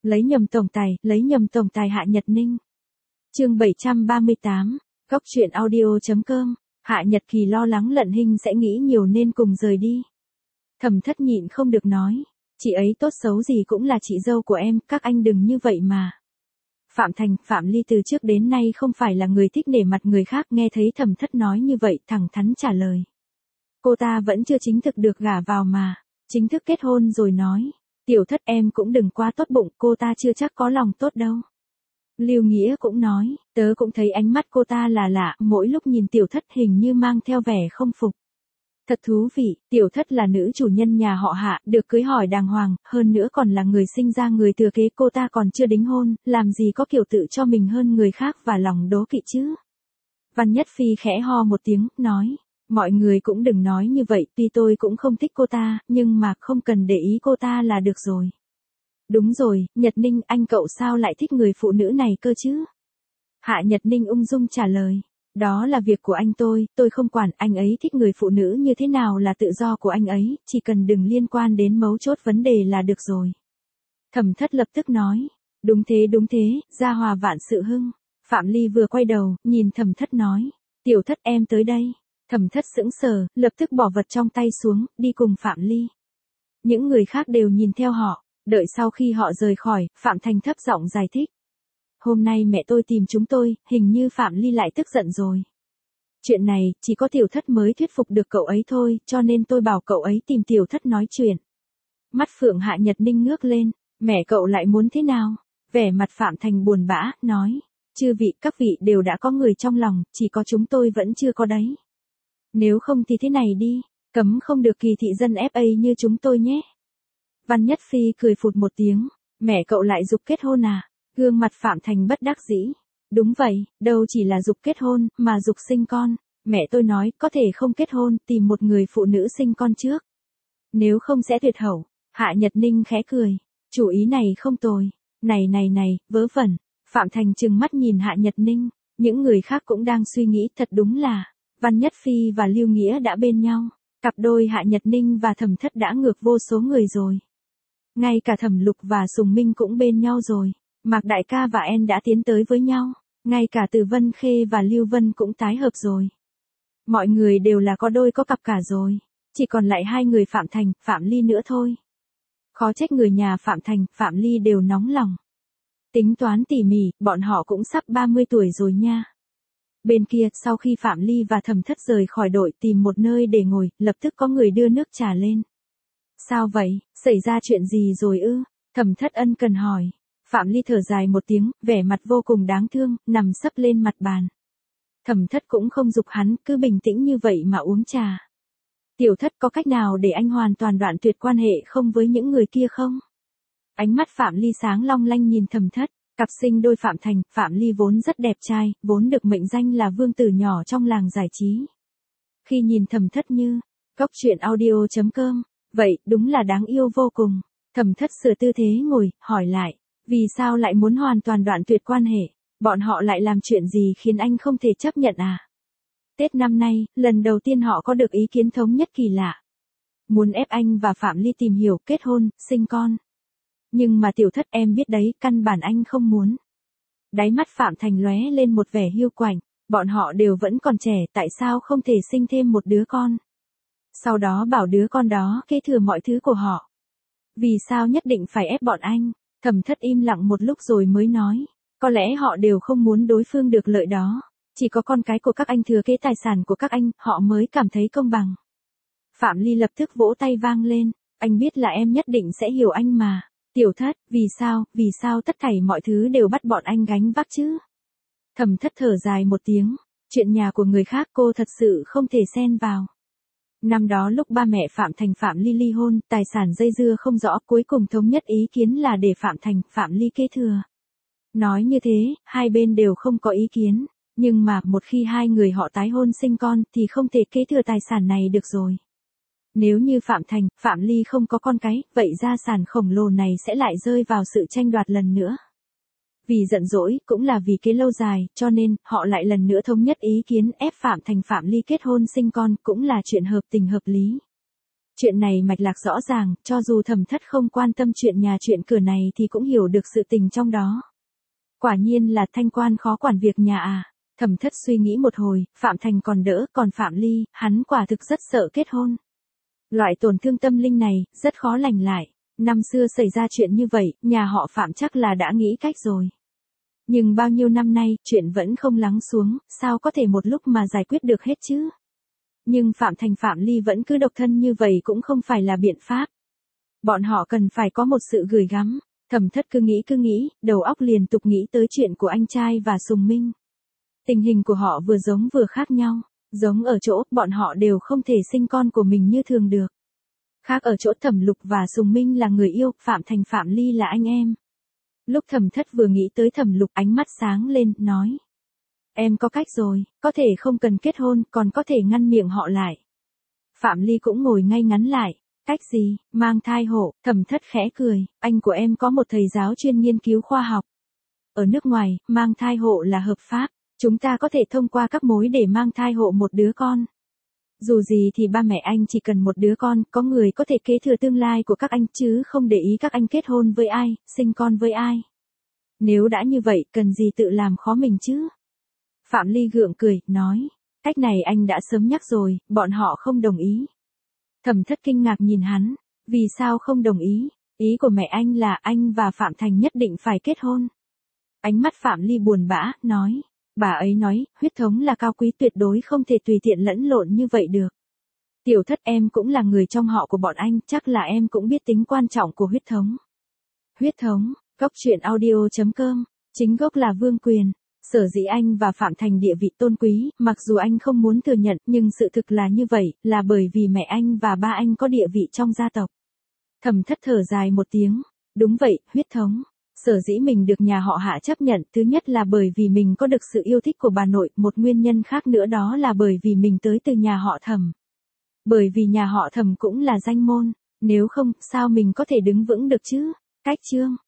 Lấy nhầm tổng tài Hạ Nhật Ninh. Chương 738, Góc truyện audio.com. Hạ Nhật Kỳ lo lắng Lận Hinh sẽ nghĩ nhiều nên cùng rời đi. Thẩm Thất nhịn không được nói, chị ấy tốt xấu gì cũng là chị dâu của em, các anh đừng như vậy mà. Phạm Ly từ trước đến nay không phải là người thích nể mặt người khác, nghe thấy Thẩm Thất nói như vậy thẳng thắn trả lời. Cô ta vẫn chưa chính thức được gả vào mà, chính thức kết hôn rồi nói, Tiểu Thất em cũng đừng quá tốt bụng, cô ta chưa chắc có lòng tốt đâu. Lưu Nghĩa cũng nói, tớ cũng thấy ánh mắt cô ta là lạ, mỗi lúc nhìn Tiểu Thất hình như mang theo vẻ không phục. Thật thú vị, Tiểu Thất là nữ chủ nhân nhà họ Hạ, được cưới hỏi đàng hoàng, hơn nữa còn là người sinh ra người thừa kế, cô ta còn chưa đính hôn, làm gì có kiểu tự cho mình hơn người khác và lòng đố kỵ chứ. Văn Nhất Phi khẽ ho một tiếng, nói, mọi người cũng đừng nói như vậy, tuy tôi cũng không thích cô ta, nhưng mà không cần để ý cô ta là được rồi. Đúng rồi, Nhật Ninh, anh cậu sao lại thích người phụ nữ này cơ chứ? Hạ Nhật Ninh ung dung trả lời. Đó là việc của anh tôi không quản, anh ấy thích người phụ nữ như thế nào là tự do của anh ấy, chỉ cần đừng liên quan đến mấu chốt vấn đề là được rồi. Thẩm Thất lập tức nói, đúng thế, gia hòa vạn sự hưng. Phạm Ly vừa quay đầu, nhìn Thẩm Thất nói, Tiểu Thất em tới đây. Thẩm Thất sững sờ, lập tức bỏ vật trong tay xuống, đi cùng Phạm Ly. Những người khác đều nhìn theo họ, đợi sau khi họ rời khỏi, Phạm Thành thấp giọng giải thích. Hôm nay mẹ tôi tìm chúng tôi, hình như Phạm Ly lại tức giận rồi. Chuyện này, chỉ có Tiểu Thất mới thuyết phục được cậu ấy thôi, cho nên tôi bảo cậu ấy tìm Tiểu Thất nói chuyện. Mắt Phượng Hạ Nhật Ninh ngước lên, mẹ cậu lại muốn thế nào? Vẻ mặt Phạm Thành buồn bã, nói, chư vị, các vị đều đã có người trong lòng, chỉ có chúng tôi vẫn chưa có đấy. Nếu không thì thế này đi, cấm không được kỳ thị dân FA như chúng tôi nhé. Văn Nhất Phi cười phụt một tiếng, mẹ cậu lại giục kết hôn à? Gương mặt Phạm Thành bất đắc dĩ. Đúng vậy, đâu chỉ là giục kết hôn, mà giục sinh con. Mẹ tôi nói, có thể không kết hôn, tìm một người phụ nữ sinh con trước. Nếu không sẽ tuyệt hậu. Hạ Nhật Ninh khẽ cười. Chủ ý này không tồi. Này, vớ vẩn. Phạm Thành trừng mắt nhìn Hạ Nhật Ninh. Những người khác cũng đang suy nghĩ, thật đúng là, Văn Nhất Phi và Lưu Nghĩa đã bên nhau. Cặp đôi Hạ Nhật Ninh và Thẩm Thất đã ngược vô số người rồi. Ngay cả Thẩm Lục và Sùng Minh cũng bên nhau rồi. Mạc Đại ca và En đã tiến tới với nhau, ngay cả Từ Vân Khê và Lưu Vân cũng tái hợp rồi. Mọi người đều là có đôi có cặp cả rồi, chỉ còn lại hai người Phạm Thành, Phạm Ly nữa thôi. Khó trách người nhà Phạm Thành, Phạm Ly đều nóng lòng. Tính toán tỉ mỉ, bọn họ cũng sắp 30 tuổi rồi nha. Bên kia, sau khi Phạm Ly và Thẩm Thất rời khỏi đội tìm một nơi để ngồi, lập tức có người đưa nước trà lên. Sao vậy, xảy ra chuyện gì rồi ư? Thẩm Thất ân cần hỏi. Phạm Ly thở dài một tiếng, vẻ mặt vô cùng đáng thương, nằm sấp lên mặt bàn. Thẩm Thất cũng không giục hắn, cứ bình tĩnh như vậy mà uống trà. Tiểu Thất có cách nào để anh hoàn toàn đoạn tuyệt quan hệ không với những người kia không? Ánh mắt Phạm Ly sáng long lanh nhìn Thẩm Thất, cặp sinh đôi Phạm Thành, Phạm Ly vốn rất đẹp trai, vốn được mệnh danh là vương tử nhỏ trong làng giải trí. Khi nhìn Thẩm Thất như, Góc truyện audio.com, vậy, đúng là đáng yêu vô cùng. Thẩm Thất sửa tư thế ngồi, hỏi lại. Vì sao lại muốn hoàn toàn đoạn tuyệt quan hệ? Bọn họ lại làm chuyện gì khiến anh không thể chấp nhận à? Tết năm nay, lần đầu tiên họ có được ý kiến thống nhất kỳ lạ. Muốn ép anh và Phạm Ly tìm hiểu, kết hôn, sinh con. Nhưng mà Tiểu Thất em biết đấy, căn bản anh không muốn. Đáy mắt Phạm Thành lóe lên một vẻ hiu quạnh. Bọn họ đều vẫn còn trẻ, tại sao không thể sinh thêm một đứa con? Sau đó bảo đứa con đó kế thừa mọi thứ của họ. Vì sao nhất định phải ép bọn anh? Thẩm Thất im lặng một lúc rồi mới nói, có lẽ họ đều không muốn đối phương được lợi đó, chỉ có con cái của các anh thừa kế tài sản của các anh, họ mới cảm thấy công bằng. Phạm Ly lập tức vỗ tay vang lên, anh biết là em nhất định sẽ hiểu anh mà. Tiểu Thất, vì sao tất thảy mọi thứ đều bắt bọn anh gánh vác chứ? Thẩm Thất thở dài một tiếng, chuyện nhà của người khác cô thật sự không thể xen vào. Năm đó lúc ba mẹ Phạm Thành Phạm Ly ly hôn, tài sản dây dưa không rõ, cuối cùng thống nhất ý kiến là để Phạm Thành, Phạm Ly kế thừa. Nói như thế, hai bên đều không có ý kiến, nhưng mà một khi hai người họ tái hôn sinh con thì không thể kế thừa tài sản này được rồi. Nếu như Phạm Thành, Phạm Ly không có con cái, vậy gia sản khổng lồ này sẽ lại rơi vào sự tranh đoạt lần nữa. Vì giận dỗi, cũng là vì kế lâu dài, cho nên, họ lại lần nữa thống nhất ý kiến ép Phạm Thành Phạm Ly kết hôn sinh con, cũng là chuyện hợp tình hợp lý. Chuyện này mạch lạc rõ ràng, cho dù Thẩm Thất không quan tâm chuyện nhà chuyện cửa này thì cũng hiểu được sự tình trong đó. Quả nhiên là Thanh quan khó quản việc nhà à. Thẩm Thất suy nghĩ một hồi, Phạm Thành còn đỡ, còn Phạm Ly, hắn quả thực rất sợ kết hôn. Loại tổn thương tâm linh này, rất khó lành lại. Năm xưa xảy ra chuyện như vậy, nhà họ Phạm chắc là đã nghĩ cách rồi. Nhưng bao nhiêu năm nay, chuyện vẫn không lắng xuống, sao có thể một lúc mà giải quyết được hết chứ? Nhưng Phạm Thành Phạm Ly vẫn cứ độc thân như vậy cũng không phải là biện pháp. Bọn họ cần phải có một sự gửi gắm. Thẩm Thất cứ nghĩ, đầu óc liên tục nghĩ tới chuyện của anh trai và Sùng Minh. Tình hình của họ vừa giống vừa khác nhau, giống ở chỗ bọn họ đều không thể sinh con của mình như thường được. Khác ở chỗ Thẩm Lục và Sùng Minh là người yêu, Phạm Thành Phạm Ly là anh em. Lúc Thẩm Thất vừa nghĩ tới Thẩm Lục, ánh mắt sáng lên, nói. Em có cách rồi, có thể không cần kết hôn, còn có thể ngăn miệng họ lại. Phạm Ly cũng ngồi ngay ngắn lại. Cách gì? Mang thai hộ. Thẩm Thất khẽ cười, anh của em có một thầy giáo chuyên nghiên cứu khoa học. Ở nước ngoài, mang thai hộ là hợp pháp. Chúng ta có thể thông qua các mối để mang thai hộ một đứa con. Dù gì thì ba mẹ anh chỉ cần một đứa con, có người có thể kế thừa tương lai của các anh chứ không để ý các anh kết hôn với ai, sinh con với ai. Nếu đã như vậy, cần gì tự làm khó mình chứ? Phạm Ly gượng cười, nói, cách này anh đã sớm nhắc rồi, bọn họ không đồng ý. Thẩm Thất kinh ngạc nhìn hắn, vì sao không đồng ý? Ý của mẹ anh là anh và Phạm Thành nhất định phải kết hôn. Ánh mắt Phạm Ly buồn bã, nói, bà ấy nói, huyết thống là cao quý tuyệt đối không thể tùy tiện lẫn lộn như vậy được. Tiểu Thất, em cũng là người trong họ của bọn anh, chắc là em cũng biết tính quan trọng của huyết thống. Huyết thống, Goctruyện.audio.com, chính gốc là vương quyền. Sở dĩ anh và Phạm Thành địa vị tôn quý, mặc dù anh không muốn thừa nhận, nhưng sự thực là như vậy, là bởi vì mẹ anh và ba anh có địa vị trong gia tộc. Thẩm Thất thở dài một tiếng, đúng vậy, huyết thống. Sở dĩ mình được nhà họ Hạ chấp nhận, thứ nhất là bởi vì mình có được sự yêu thích của bà nội, một nguyên nhân khác nữa đó là bởi vì mình tới từ nhà họ Thẩm. Bởi vì nhà họ Thẩm cũng là danh môn, nếu không, sao mình có thể đứng vững được chứ? Cách chương